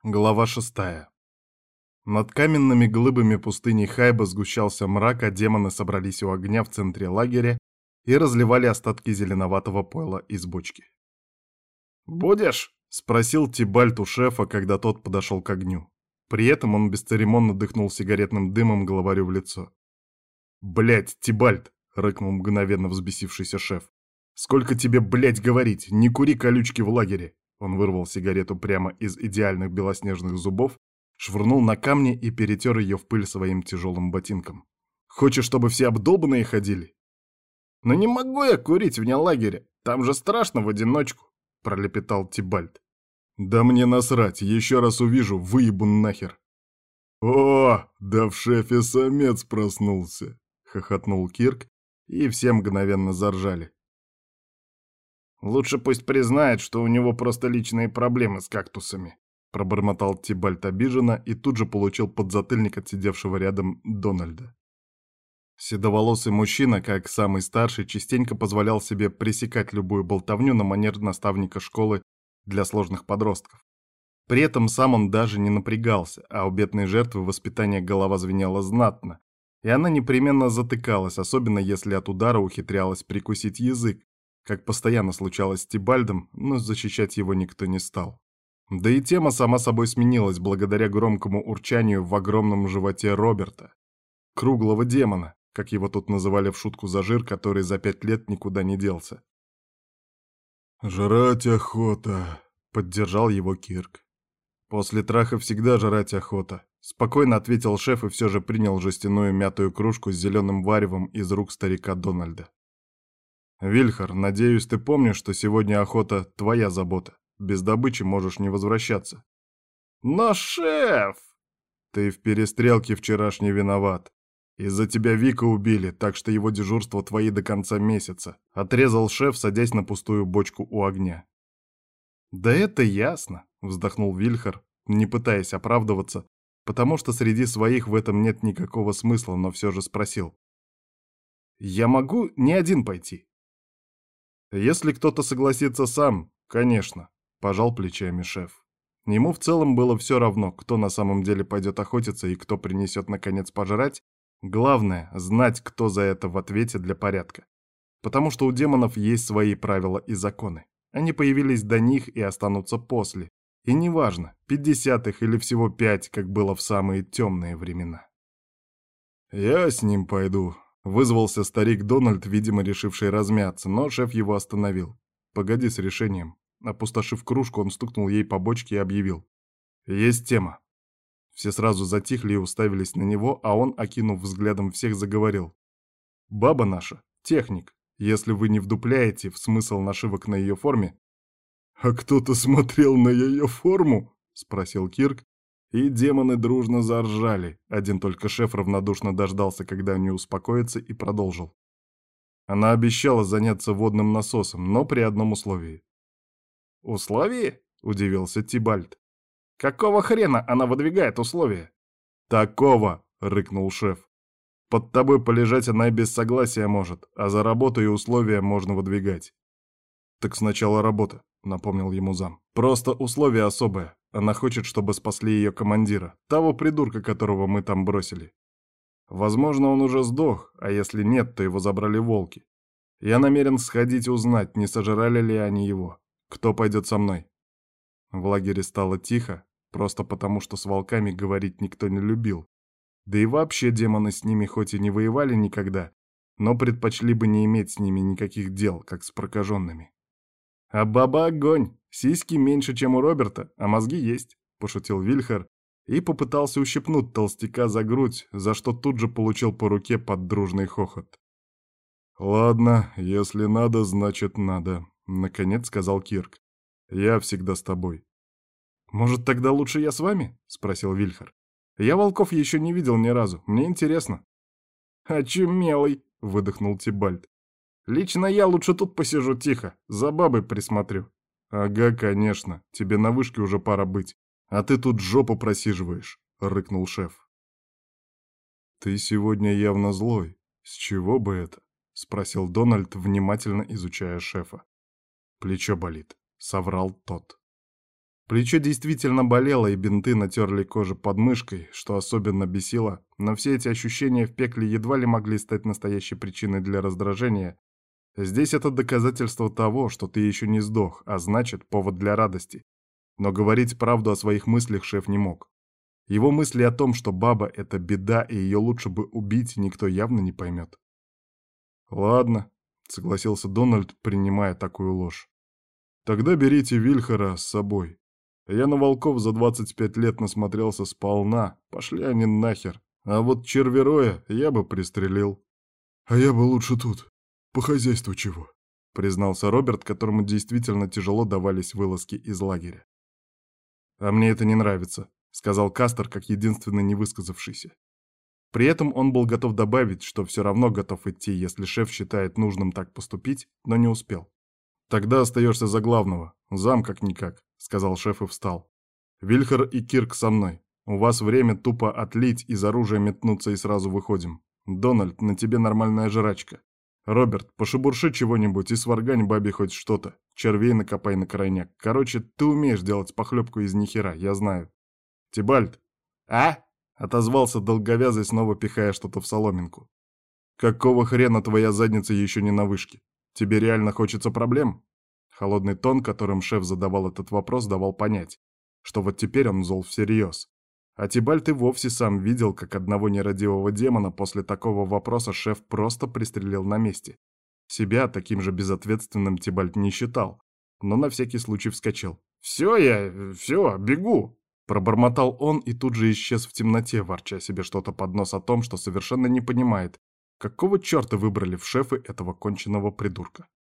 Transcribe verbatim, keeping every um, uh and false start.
Глава шестая. Над каменными глыбами пустыни Хайба сгущался мрак, а демоны собрались у огня в центре лагеря и разливали остатки зеленоватого пойла из бочки. «Будешь?» — спросил Тибальт у шефа, когда тот подошел к огню. При этом он бесцеремонно дыхнул сигаретным дымом главарю в лицо. «Блядь, Тибальт!» — рыкнул мгновенно взбесившийся шеф. «Сколько тебе, блядь, говорить? Не кури колючки в лагере!» Он вырвал сигарету прямо из идеальных белоснежных зубов, швырнул на камни и перетер ее в пыль своим тяжелым ботинком. «Хочешь, чтобы все обдолбанные ходили?» «Но не могу я курить вне лагеря, там же страшно в одиночку», — пролепетал Тибальт. «Да мне насрать, еще раз увижу, выебу нахер». «О, да в шефе самец проснулся», — хохотнул Кирк, и все мгновенно заржали. «Лучше пусть признает, что у него просто личные проблемы с кактусами», — пробормотал Тибальт обиженно и тут же получил подзатыльник от сидевшего рядом Дональда. Седоволосый мужчина, как самый старший, частенько позволял себе пресекать любую болтовню на манер наставника школы для сложных подростков. При этом сам он даже не напрягался, а у бедной жертвы воспитания голова звенела знатно, и она непременно затыкалась, особенно если от удара ухитрялась прикусить язык, как постоянно случалось с Тибальдом, но защищать его никто не стал. Да и тема сама собой сменилась благодаря громкому урчанию в огромном животе Роберта, круглого демона, как его тут называли в шутку за жир, который за пять лет никуда не делся. «Жрать охота», — поддержал его Кирк. «После траха всегда жрать охота», — спокойно ответил шеф и все же принял жестяную мятую кружку с зеленым варевом из рук старика Дональда. «Вильхар, надеюсь, ты помнишь, что сегодня охота — твоя забота. Без добычи можешь не возвращаться». «Но, шеф!» «Ты в перестрелке вчерашней виноват. Из-за тебя Вика убили, так что его дежурство твои до конца месяца», — отрезал шеф, садясь на пустую бочку у огня. «Да это ясно», — вздохнул Вильхар, не пытаясь оправдываться, потому что среди своих в этом нет никакого смысла, но все же спросил. «Я могу не один пойти?» «Если кто-то согласится сам, конечно», — пожал плечами шеф. Ему в целом было все равно, кто на самом деле пойдет охотиться и кто принесет наконец пожрать. Главное — знать, кто за это в ответе для порядка. Потому что у демонов есть свои правила и законы. Они появились до них и останутся после. И неважно, пятьдесят их или всего пять, как было в самые темные времена. «Я с ним пойду», — вызвался старик Дональд, видимо, решивший размяться, но шеф его остановил. «Погоди с решением». Опустошив кружку, он стукнул ей по бочке и объявил. «Есть тема». Все сразу затихли и уставились на него, а он, окинув взглядом всех, заговорил. «Баба наша, техник, если вы не вдупляете в смысл нашивок на ее форме...» «А кто-то смотрел на ее форму?» — спросил Кирк, и демоны дружно заржали. Один только шеф равнодушно дождался, когда они успокоятся, и продолжил. Она обещала заняться водным насосом, но при одном условии. «Условии?» — удивился Тибальт. «Какого хрена она выдвигает условия?» «Такого!» — рыкнул шеф. «Под тобой полежать она и без согласия может, а за работу и условия можно выдвигать». «Так сначала работа», — напомнил ему зам. «Просто условие особое. Она хочет, чтобы спасли ее командира, того придурка, которого мы там бросили. Возможно, он уже сдох, а если нет, то его забрали волки. Я намерен сходить и узнать, не сожрали ли они его. Кто пойдет со мной?» В лагере стало тихо, просто потому, что с волками говорить никто не любил. Да и вообще демоны с ними хоть и не воевали никогда, но предпочли бы не иметь с ними никаких дел, как с прокаженными. «А баба огонь! Сиськи меньше, чем у Роберта, а мозги есть», — пошутил Вильхар и попытался ущипнуть толстяка за грудь, за что тут же получил по руке под дружный хохот. «Ладно, если надо, значит надо», — наконец сказал Кирк. «Я всегда с тобой». «Может, тогда лучше я с вами?» — спросил Вильхар. «Я волков еще не видел ни разу, мне интересно». «Очумелый!» — выдохнул Тибальт. «Лично я лучше тут посижу тихо, за бабой присмотрю». «Ага, конечно, тебе на вышке уже пора быть, а ты тут жопу просиживаешь», — рыкнул шеф. «Ты сегодня явно злой. С чего бы это?» — спросил Дональд, внимательно изучая шефа. «Плечо болит», — соврал тот. Плечо действительно болело, и бинты натерли кожу под мышкой, что особенно бесило, но все эти ощущения в пекле едва ли могли стать настоящей причиной для раздражения. Здесь это доказательство того, что ты еще не сдох, а значит, повод для радости. Но говорить правду о своих мыслях шеф не мог. Его мысли о том, что баба — это беда, и ее лучше бы убить, никто явно не поймет. «Ладно», — согласился Дональд, принимая такую ложь. «Тогда берите Вильхара с собой. Я на волков за двадцать пять лет насмотрелся сполна, пошли они нахер. А вот червероя я бы пристрелил». «А я бы лучше тут, по хозяйству чего», — признался Роберт, которому действительно тяжело давались вылазки из лагеря. «А мне это не нравится», — сказал Кастер, как единственный невысказавшийся. При этом он был готов добавить, что все равно готов идти, если шеф считает нужным так поступить, но не успел. «Тогда остаешься за главного, зам как-никак», — сказал шеф и встал. «Вильхар и Кирк со мной. У вас время тупо отлить, из оружия метнуться и сразу выходим. Дональд, на тебе нормальная жрачка. Роберт, пошебурши чего-нибудь и сваргань бабе хоть что-то. Червей накопай на крайняк. Короче, ты умеешь делать похлебку из нихера, я знаю. Тибальд». «А?» — отозвался долговязый, снова пихая что-то в соломинку. «Какого хрена твоя задница еще не на вышке? Тебе реально хочется проблем?» Холодный тон, которым шеф задавал этот вопрос, давал понять, что вот теперь он зол всерьез. А Тибальд и вовсе сам видел, как одного нерадивого демона после такого вопроса шеф просто пристрелил на месте. Себя таким же безответственным Тибальд не считал, но на всякий случай вскочил. «Все я, все, бегу!» Пробормотал он и тут же исчез в темноте, ворча себе что-то под нос о том, что совершенно не понимает, какого черта выбрали в шефы этого конченого придурка.